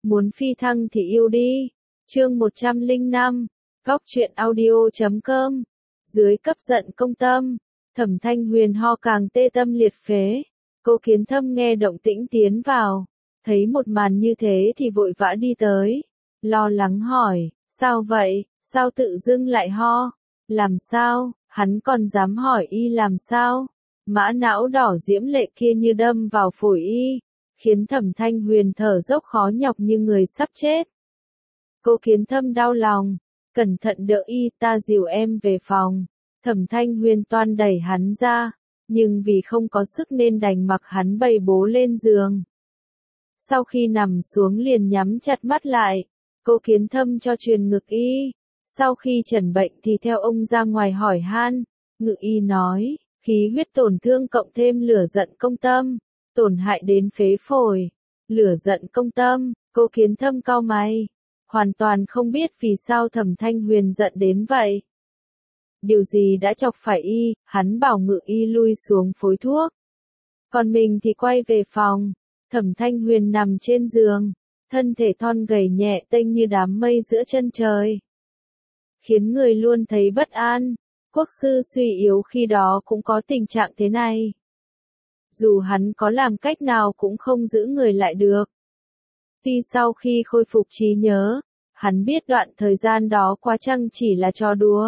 Muốn phi thăng thì yêu đi. Chương 105, goctruyện audio.com. Dưới cấp giận công tâm, Thẩm Thanh Huyền ho càng tê tâm liệt phế. Cô Kiến Thâm nghe động tĩnh tiến vào, thấy một màn như thế thì vội vã đi tới, lo lắng hỏi, sao vậy, sao tự dưng lại ho, làm sao, hắn còn dám hỏi y làm sao, mã não đỏ diễm lệ kia như đâm vào phổi y, khiến Thẩm Thanh Huyền thở dốc khó nhọc như người sắp chết. Cô Kiến Thâm đau lòng, cẩn thận đỡ y, ta dìu em về phòng. Thẩm Thanh Huyền toan đẩy hắn ra, nhưng vì không có sức nên đành mặc hắn bày bố lên giường. Sau khi nằm xuống liền nhắm chặt mắt lại, cô Kiến Thâm cho truyền ngực y. Sau khi chẩn bệnh thì theo ông ra ngoài hỏi han, ngự y nói, khí huyết tổn thương cộng thêm lửa giận công tâm, tổn hại đến phế phổi. Lửa giận công tâm, cô Kiến Thâm cau mày, hoàn toàn không biết vì sao Thẩm Thanh Huyền giận đến vậy. Điều gì đã chọc phải y, hắn bảo ngự y lui xuống phối thuốc. Còn mình thì quay về phòng, Thẩm Thanh Huyền nằm trên giường, thân thể thon gầy nhẹ tênh như đám mây giữa chân trời. Khiến người luôn thấy bất an, quốc sư suy yếu khi đó cũng có tình trạng thế này. Dù hắn có làm cách nào cũng không giữ người lại được. Tuy sau khi khôi phục trí nhớ, hắn biết đoạn thời gian đó quá chăng chỉ là trò đùa.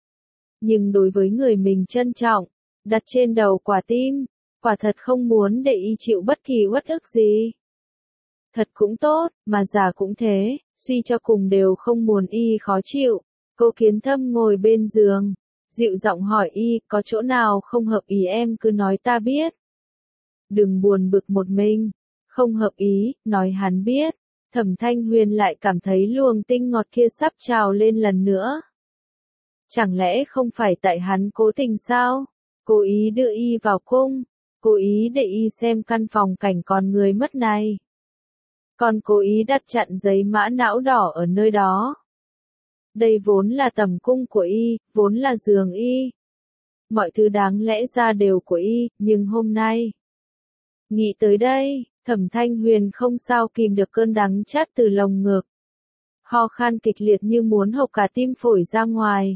Nhưng đối với người mình trân trọng, đặt trên đầu quả tim, quả thật không muốn để y chịu bất kỳ uất ức gì. Thật cũng tốt, mà giả cũng thế, suy cho cùng đều không muốn y khó chịu. Cô Kiến Thâm ngồi bên giường, dịu giọng hỏi y, có chỗ nào không hợp ý em cứ nói ta biết. Đừng buồn bực một mình, không hợp ý, nói hắn biết. Thẩm Thanh Huyền lại cảm thấy luồng tinh ngọt kia sắp trào lên lần nữa. Chẳng lẽ không phải tại hắn cố tình sao? Cố ý đưa y vào cung, cố ý để y xem căn phòng cảnh còn người mất này. Còn cố ý đặt chặn giấy mã não đỏ ở nơi đó. Đây vốn là tầm cung của y, vốn là giường y. Mọi thứ đáng lẽ ra đều của y, nhưng hôm nay. Nghĩ tới đây, Thẩm Thanh Huyền không sao kìm được cơn đắng chát từ lồng ngực. Ho khan kịch liệt như muốn hộc cả tim phổi ra ngoài.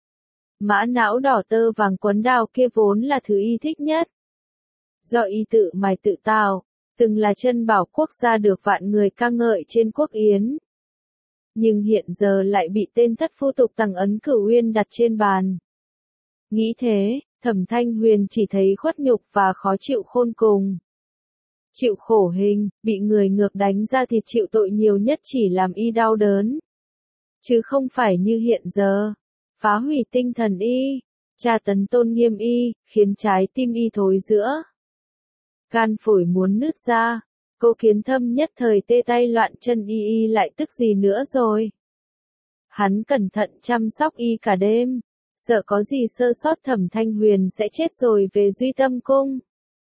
Mã não đỏ tơ vàng quấn đào kia vốn là thứ y thích nhất. Do y tự mài tự tạo, từng là chân bảo quốc gia được vạn người ca ngợi trên quốc yến. Nhưng hiện giờ lại bị tên thất phu tục Tằng Ấn Cửu Uyên đặt trên bàn. Nghĩ thế, Thẩm Thanh Huyền chỉ thấy khuất nhục và khó chịu khôn cùng. Chịu khổ hình, bị người ngược đánh ra thịt chịu tội nhiều nhất chỉ làm y đau đớn. Chứ không phải như hiện giờ. Phá hủy tinh thần y, tra tấn tôn nghiêm y, khiến trái tim y thối rữa. Gan phổi muốn nứt ra, cô Kiến Thâm nhất thời tê tay loạn chân y lại tức gì nữa rồi. Hắn cẩn thận chăm sóc y cả đêm, sợ có gì sơ sót Thẩm Thanh Huyền sẽ chết rồi về Duy Tâm Cung.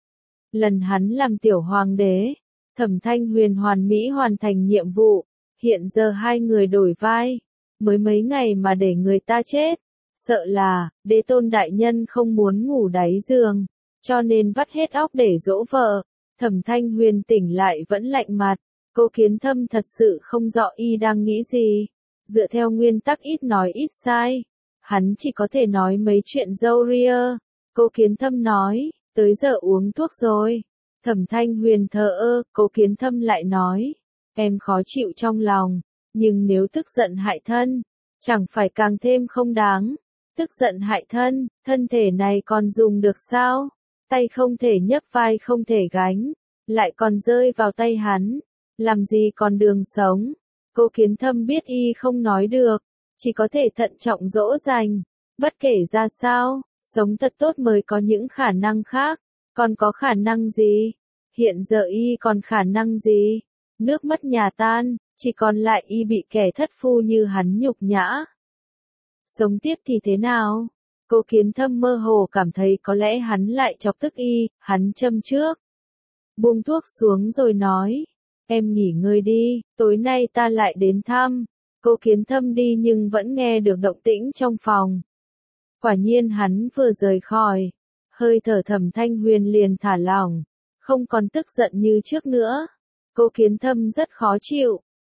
Lần hắn làm tiểu hoàng đế, Thẩm Thanh Huyền hoàn mỹ hoàn thành nhiệm vụ, hiện giờ hai người đổi vai. Mới mấy ngày mà để người ta chết, sợ là, đế tôn đại nhân không muốn ngủ đáy giường, cho nên vắt hết óc để dỗ vợ. Thẩm Thanh Huyền tỉnh lại vẫn lạnh mặt, cô Kiến Thâm thật sự không rõ y đang nghĩ gì. Dựa theo nguyên tắc ít nói ít sai, hắn chỉ có thể nói mấy chuyện râu ria. Cô Kiến Thâm nói, tới giờ uống thuốc rồi. Thẩm Thanh Huyền thờ ơ, cô Kiến Thâm lại nói, em khó chịu trong lòng. Nhưng nếu tức giận hại thân, chẳng phải càng thêm không đáng. Tức giận hại thân, thân thể này còn dùng được sao? Tay không thể nhấc vai không thể gánh, lại còn rơi vào tay hắn. Làm gì còn đường sống? Cô Kiến Thâm biết y không nói được, chỉ có thể thận trọng dỗ dành. Bất kể ra sao, sống thật tốt mới có những khả năng khác. Còn có khả năng gì? Hiện giờ y còn khả năng gì? Nước mất nhà tan. Chỉ còn lại y bị kẻ thất phu như hắn nhục nhã. Sống tiếp thì thế nào? Cô Kiến Thâm mơ hồ cảm thấy có lẽ hắn lại chọc tức y, hắn châm trước. Buông thuốc xuống rồi nói, em nghỉ ngơi đi, tối nay ta lại đến thăm. Cô Kiến Thâm đi nhưng vẫn nghe được động tĩnh trong phòng. Quả nhiên hắn vừa rời khỏi, hơi thở Thẩm Thanh Huyền liền thả lỏng, không còn tức giận như trước nữa. Cô Kiến Thâm rất khó chịu.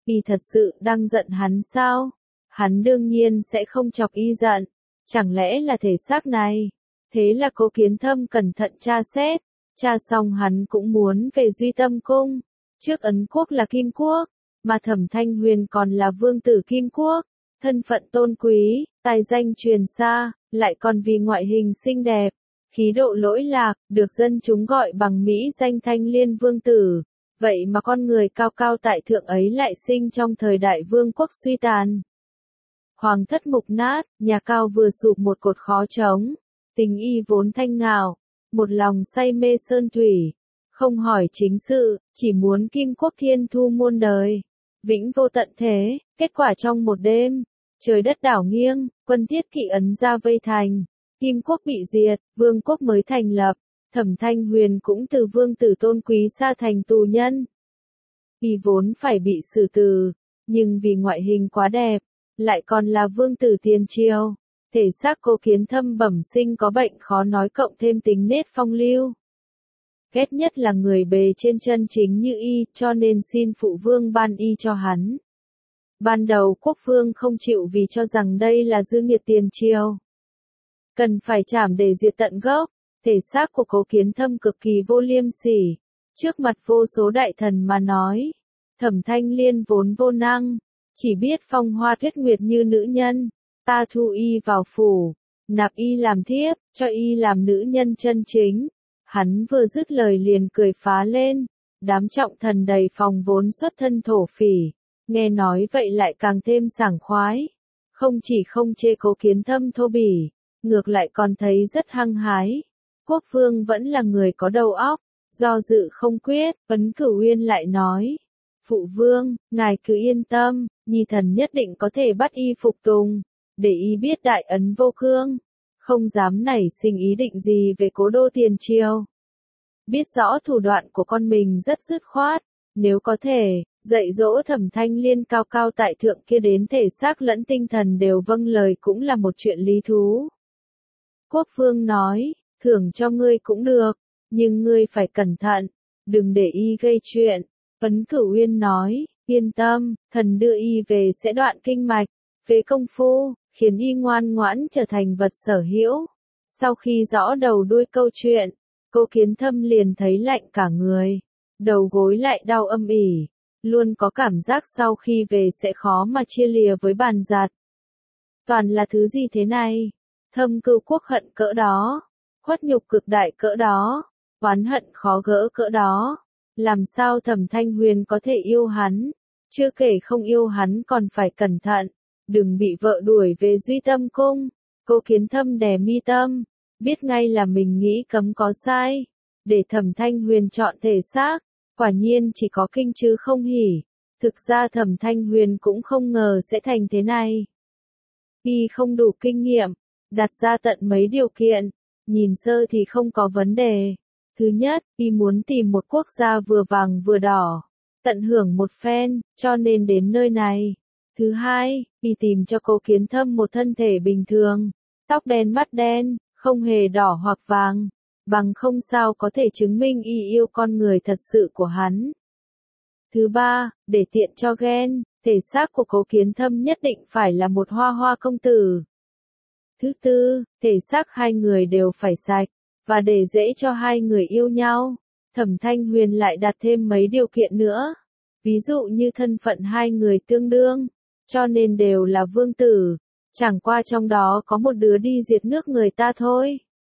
Y thật sự đang giận hắn sao? Hắn đương nhiên sẽ không chọc y giận. Chẳng lẽ là thể xác này? Thế là Cố Kiến Thâm cẩn thận tra xét. Tra xong hắn cũng muốn về Duy Tâm Cung. Trước Ấn Quốc là Kim Quốc, mà Thẩm Thanh Huyền còn là vương tử Kim Quốc. Thân phận tôn quý, tài danh truyền xa, lại còn vì ngoại hình xinh đẹp, khí độ lỗi lạc, được dân chúng gọi bằng mỹ danh Thanh Liên Vương Tử. Vậy mà con người cao cao tại thượng ấy lại sinh trong thời đại vương quốc suy tàn. Hoàng thất mục nát, nhà cao vừa sụp một cột khó trống. Tình y vốn thanh ngạo, một lòng say mê sơn thủy, không hỏi chính sự, chỉ muốn Kim Quốc thiên thu muôn đời, vĩnh vô tận thế. Kết quả trong một đêm, trời đất đảo nghiêng, quân Thiết Kỵ ấn ra vây thành, Kim Quốc bị diệt, vương quốc mới thành lập. Thẩm Thanh Huyền cũng từ vương tử tôn quý sa thành tù nhân. Y vốn phải bị xử tử, nhưng vì ngoại hình quá đẹp, lại còn là vương tử tiền triều, thể xác Cố Kiến Thâm bẩm sinh có bệnh khó nói cộng thêm tính nết phong lưu. Ghét nhất là người bề trên chân chính như y, cho nên xin phụ vương ban y cho hắn. Ban đầu quốc vương không chịu vì cho rằng đây là dư nghiệt tiền triều, cần phải trảm để diệt tận gốc. Thể xác của Cố Kiến Thâm cực kỳ vô liêm sỉ, trước mặt vô số đại thần mà nói. Thẩm Thanh Liên vốn vô năng, chỉ biết phong hoa tuyết nguyệt như nữ nhân, ta thu y vào phủ, nạp y làm thiếp, cho y làm nữ nhân chân chính. Hắn vừa dứt lời liền cười phá lên, đám trọng thần đầy phòng vốn xuất thân thổ phỉ, nghe nói vậy lại càng thêm sảng khoái. Không chỉ không chê Cố Kiến Thâm thô bỉ, ngược lại còn thấy rất hăng hái. Quốc vương vẫn là người có đầu óc, do dự không quyết. Ấn Cửu Uyên lại nói, phụ vương, ngài cứ yên tâm, nhi thần nhất định có thể bắt y phục tùng, để y biết đại ấn vô cương, không dám nảy sinh ý định gì về cố đô tiền triều. Biết rõ thủ đoạn của con mình rất dứt khoát, nếu có thể, dạy dỗ Thẩm Thanh Liên cao cao tại thượng kia đến thể xác lẫn tinh thần đều vâng lời cũng là một chuyện lý thú. Quốc vương nói, thưởng cho ngươi cũng được, nhưng ngươi phải cẩn thận, đừng để y gây chuyện. Ấn Cửu Uyên nói, yên tâm, thần đưa y về sẽ đoạn kinh mạch, phế công phu, khiến y ngoan ngoãn trở thành vật sở hữu. Sau khi rõ đầu đuôi câu chuyện, Cố Kiến Thâm liền thấy lạnh cả người, đầu gối lại đau âm ỉ, luôn có cảm giác sau khi về sẽ khó mà chia lìa với bàn giặt. Toàn là thứ gì thế này? Thâm Cưu Quốc hận cỡ đó, khuất nhục cực đại cỡ đó, oán hận khó gỡ cỡ đó. Làm sao Thẩm Thanh Huyền có thể yêu hắn? Chưa kể không yêu hắn còn phải cẩn thận, đừng bị vợ đuổi về Duy Tâm Cung. Cố Kiến Thâm đè mi tâm, biết ngay là mình nghĩ cấm có sai, để Thẩm Thanh Huyền chọn thể xác, quả nhiên chỉ có kinh chứ không hỉ. Thực ra Thẩm Thanh Huyền cũng không ngờ sẽ thành thế này. Y không đủ kinh nghiệm, đặt ra tận mấy điều kiện, nhìn sơ thì không có vấn đề. Thứ nhất, y muốn tìm một quốc gia vừa vàng vừa đỏ, tận hưởng một phen, cho nên đến nơi này. Thứ hai, y tìm cho Cố Kiến Thâm một thân thể bình thường, tóc đen mắt đen, không hề đỏ hoặc vàng, bằng không sao có thể chứng minh y yêu con người thật sự của hắn. Thứ ba, để tiện cho ghen, thể xác của Cố Kiến Thâm nhất định phải là một hoa hoa công tử. Thứ tư, thể xác hai người đều phải sạch, và để dễ cho hai người yêu nhau, Thẩm Thanh Huyền lại đặt thêm mấy điều kiện nữa. Ví dụ như thân phận hai người tương đương, cho nên đều là vương tử, chẳng qua trong đó có một đứa đi diệt nước người ta thôi.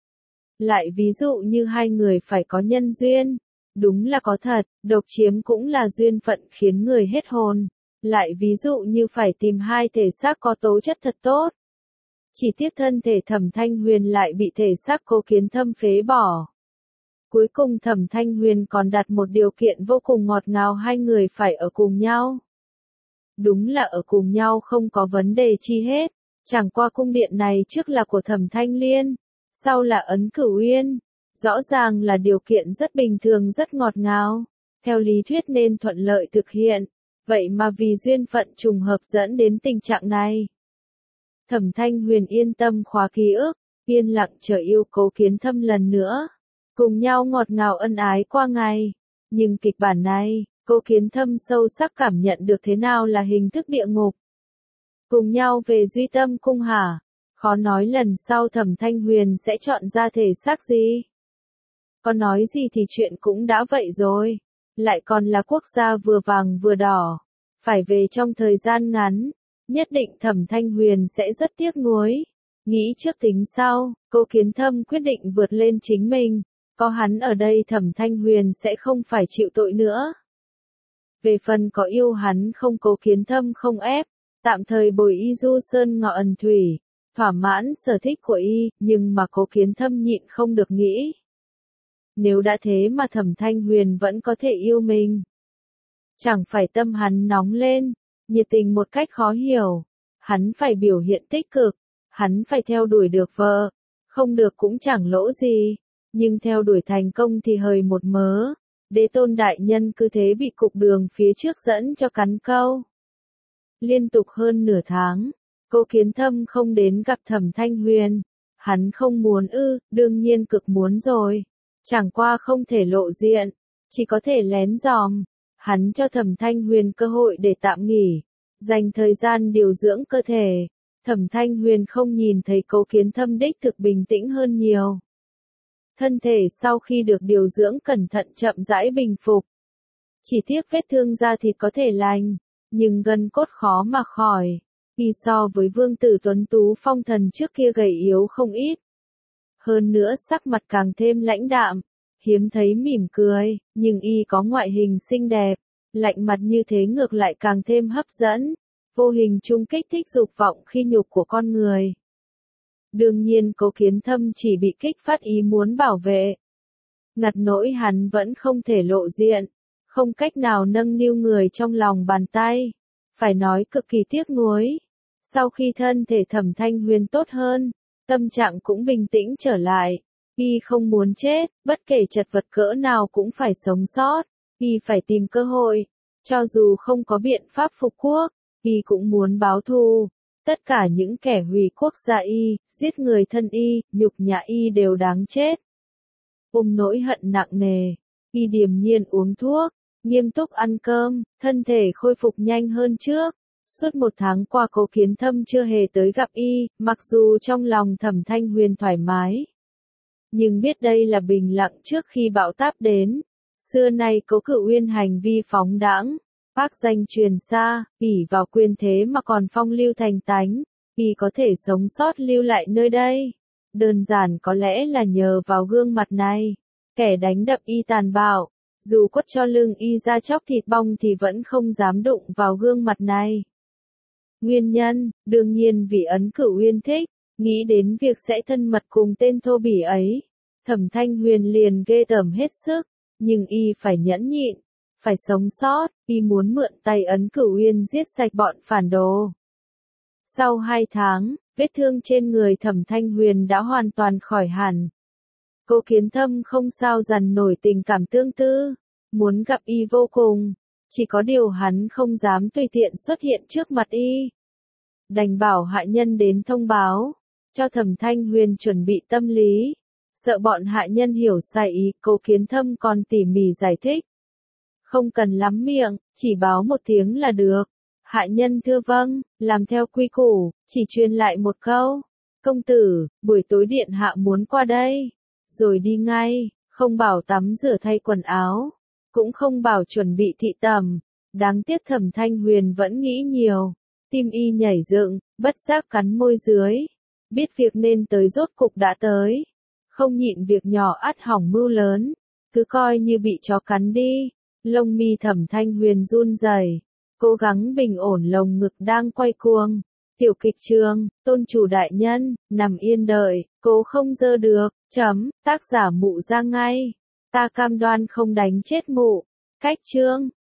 Lại ví dụ như hai người phải có nhân duyên, đúng là có thật, độc chiếm cũng là duyên phận khiến người hết hồn. Lại ví dụ như phải tìm hai thể xác có tố chất thật tốt. Chỉ tiếc thân thể Thẩm Thanh Huyền lại bị thể xác Cố Kiến Thâm phế bỏ. Cuối cùng Thẩm Thanh Huyền còn đặt một điều kiện vô cùng ngọt ngào, hai người phải ở cùng nhau. Đúng là ở cùng nhau không có vấn đề chi hết, chẳng qua cung điện này trước là của Thẩm Thanh Liên, sau là Ấn Cửu Uyên, rõ ràng là điều kiện rất bình thường rất ngọt ngào, theo lý thuyết nên thuận lợi thực hiện, vậy mà vì duyên phận trùng hợp dẫn đến tình trạng này. Thẩm Thanh Huyền yên tâm khóa ký ức, yên lặng chờ yêu Cố Kiến Thâm lần nữa, cùng nhau ngọt ngào ân ái qua ngày. Nhưng kịch bản này, Cố Kiến Thâm sâu sắc cảm nhận được thế nào là hình thức địa ngục. Cùng nhau về Duy Tâm Cung hả? Khó nói lần sau Thẩm Thanh Huyền sẽ chọn ra thể xác gì. Có nói gì thì chuyện cũng đã vậy rồi. Lại còn là quốc gia vừa vàng vừa đỏ. Phải về trong thời gian ngắn. Nhất định Thẩm Thanh Huyền sẽ rất tiếc nuối. Nghĩ trước tính sau, Cố Kiến Thâm quyết định vượt lên chính mình. Có hắn ở đây Thẩm Thanh Huyền sẽ không phải chịu tội nữa. Về phần có yêu hắn không, Cố Kiến Thâm không ép. Tạm thời bồi y du sơn ngọ ẩn thủy. Thỏa mãn sở thích của y, nhưng mà Cố Kiến Thâm nhịn không được nghĩ. Nếu đã thế mà Thẩm Thanh Huyền vẫn có thể yêu mình. Chẳng phải tâm hắn nóng lên, nhiệt tình một cách khó hiểu. Hắn phải biểu hiện tích cực, hắn phải theo đuổi được vợ. Không được cũng chẳng lỗ gì, nhưng theo đuổi thành công thì hời một mớ. Đế Tôn đại nhân cứ thế bị cục đường phía trước dẫn cho cắn câu. Liên tục hơn nửa tháng, Cố Kiến Thâm không đến gặp Thẩm Thanh Huyền. Hắn không muốn ư, đương nhiên cực muốn rồi. Chẳng qua không thể lộ diện, chỉ có thể lén dòm. Hắn cho Thẩm Thanh Huyền cơ hội để tạm nghỉ, dành thời gian điều dưỡng cơ thể. Thẩm Thanh Huyền không nhìn thấy Cố Kiến Thâm đích thực bình tĩnh hơn nhiều. Thân thể sau khi được điều dưỡng cẩn thận chậm rãi bình phục. Chỉ tiếc vết thương da thịt có thể lành, nhưng gân cốt khó mà khỏi. Y so với Vương tử tuấn tú phong thần trước kia gầy yếu không ít. Hơn nữa sắc mặt càng thêm lãnh đạm, hiếm thấy mỉm cười, nhưng y có ngoại hình xinh đẹp, lạnh mặt như thế ngược lại càng thêm hấp dẫn, vô hình chung kích thích dục vọng khi nhục của con người. Đương nhiên Cố Kiến Thâm chỉ bị kích phát ý muốn bảo vệ. Ngặt nỗi hắn vẫn không thể lộ diện, không cách nào nâng niu người trong lòng bàn tay. Phải nói cực kỳ tiếc nuối. Sau khi thân thể Thẩm Thanh Huyền tốt hơn, tâm trạng cũng bình tĩnh trở lại. Y không muốn chết, bất kể chật vật cỡ nào cũng phải sống sót. Y phải tìm cơ hội. Cho dù không có biện pháp phục quốc, Y cũng muốn báo thù. Tất cả những kẻ hủy quốc gia Y, giết người thân Y, nhục nhã Y đều đáng chết. Ôm nỗi hận nặng nề, Y điềm nhiên uống thuốc, nghiêm túc ăn cơm, thân thể khôi phục nhanh hơn trước. Suốt 1 tháng qua Cố Kiến Thâm chưa hề tới gặp Y, mặc dù trong lòng Thẩm Thanh Huyền thoải mái. Nhưng biết đây là bình lặng trước khi bão táp đến. Xưa nay Cố Cửu Uyên hành vi phóng đãng, phác danh truyền xa, ỷ vào quyền thế mà còn phong lưu thành tánh. Y có thể sống sót lưu lại nơi đây. Đơn giản có lẽ là nhờ vào gương mặt này. Kẻ đánh đập Y tàn bạo, dù quất cho lưng Y ra chóc thịt bong thì vẫn không dám đụng vào gương mặt này. Nguyên nhân, đương nhiên vì Ấn Cửu Uyên thích, nghĩ đến việc sẽ thân mật cùng tên thô bỉ ấy. Thẩm Thanh Huyền liền ghê tởm hết sức, nhưng Y phải nhẫn nhịn, phải sống sót. Y muốn mượn tay Ấn Cửu Uyên giết sạch bọn phản đồ. Sau 2 tháng, vết thương trên người Thẩm Thanh Huyền đã hoàn toàn khỏi hẳn. Cố Kiến Thâm không sao dằn nổi tình cảm tương tư, muốn gặp Y vô cùng. Chỉ có điều hắn không dám tùy tiện xuất hiện trước mặt Y. Đành bảo hạ nhân đến thông báo, cho Thẩm Thanh Huyền chuẩn bị tâm lý. Sợ bọn hạ nhân hiểu sai ý, Cố Kiến Thâm còn tỉ mỉ giải thích. Không cần lắm miệng, chỉ báo một tiếng là được. Hạ nhân thưa vâng, làm theo quy củ, chỉ truyền lại một câu. Công tử, buổi tối điện hạ muốn qua đây. Rồi đi ngay, không bảo tắm rửa thay quần áo. Cũng không bảo chuẩn bị thị tẩm. Đáng tiếc Thẩm Thanh Huyền vẫn nghĩ nhiều. Tim Y nhảy dựng, bất giác cắn môi dưới. Biết việc nên tới rốt cục đã tới. Không nhịn việc nhỏ ắt hỏng mưu lớn. Cứ coi như bị chó cắn đi. Lông mi Thẩm Thanh Huyền run rẩy, cố gắng bình ổn lồng ngực đang quay cuồng. Tiểu kịch trường, tôn chủ đại nhân, nằm yên đợi, cố không dơ được, tác giả Mụ ra ngay. Ta cam đoan không đánh chết mụ. Cách chương.